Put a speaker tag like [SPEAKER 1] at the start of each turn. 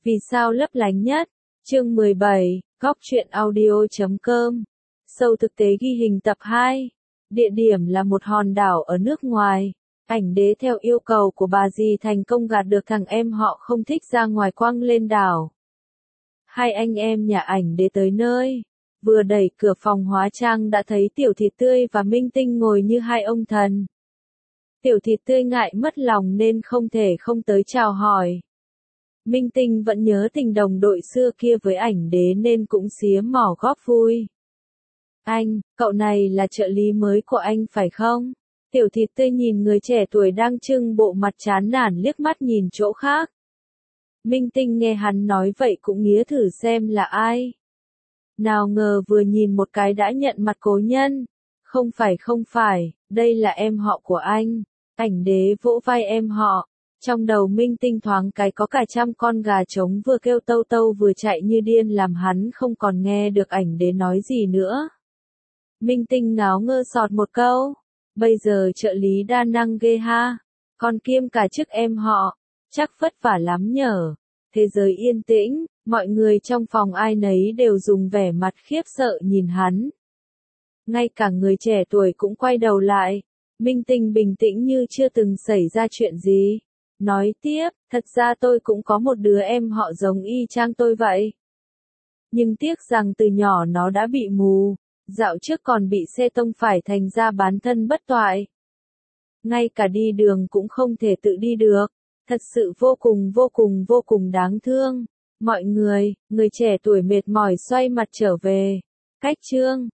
[SPEAKER 1] Vì sao lấp lánh nhất? Chương 17, Góc truyện audio.com. Sâu thực tế ghi hình tập 2. Địa điểm là một hòn đảo ở nước ngoài. Ảnh đế theo yêu cầu của bà dì thành công gạt được thằng em họ không thích ra ngoài quăng lên đảo. Hai anh em nhà ảnh đế tới nơi. Vừa đẩy cửa phòng hóa trang đã thấy Tiểu Thịt Tươi và Minh Tinh ngồi như hai ông thần. Tiểu Thịt Tươi ngại mất lòng nên không thể không tới chào hỏi. Minh Tinh vẫn nhớ tình đồng đội xưa kia với ảnh đế nên cũng xía mỏ góp vui. Anh, cậu này là trợ lý mới của anh phải không? Tiểu Thịt Tươi nhìn người trẻ tuổi đang trưng bộ mặt chán nản liếc mắt nhìn chỗ khác. Minh Tinh nghe hắn nói vậy cũng nghía thử xem là ai. Nào ngờ vừa nhìn một cái đã nhận mặt cố nhân. Không phải, đây là em họ của anh. Ảnh đế vỗ vai em họ. Trong đầu Minh Tinh thoáng cái có cả trăm con gà trống vừa kêu tâu tâu vừa chạy như điên làm hắn không còn nghe được ảnh đế nói gì nữa. Minh Tinh ngáo ngơ sọt một câu. Bây giờ trợ lý đa năng ghê ha. Còn kiêm cả chức em họ. Chắc vất vả lắm nhở. Thế giới yên tĩnh, mọi người trong phòng ai nấy đều dùng vẻ mặt khiếp sợ nhìn hắn. Ngay cả người trẻ tuổi cũng quay đầu lại. Minh Tinh bình tĩnh như chưa từng xảy ra chuyện gì. Nói tiếp, thật ra tôi cũng có một đứa em họ giống y chang tôi vậy. Nhưng tiếc rằng từ nhỏ nó đã bị mù, dạo trước còn bị xe tông phải thành ra bán thân bất toại. Ngay cả đi đường cũng không thể tự đi được, thật sự vô cùng đáng thương. Mọi người, người trẻ tuổi mệt mỏi xoay mặt trở về. Cách chương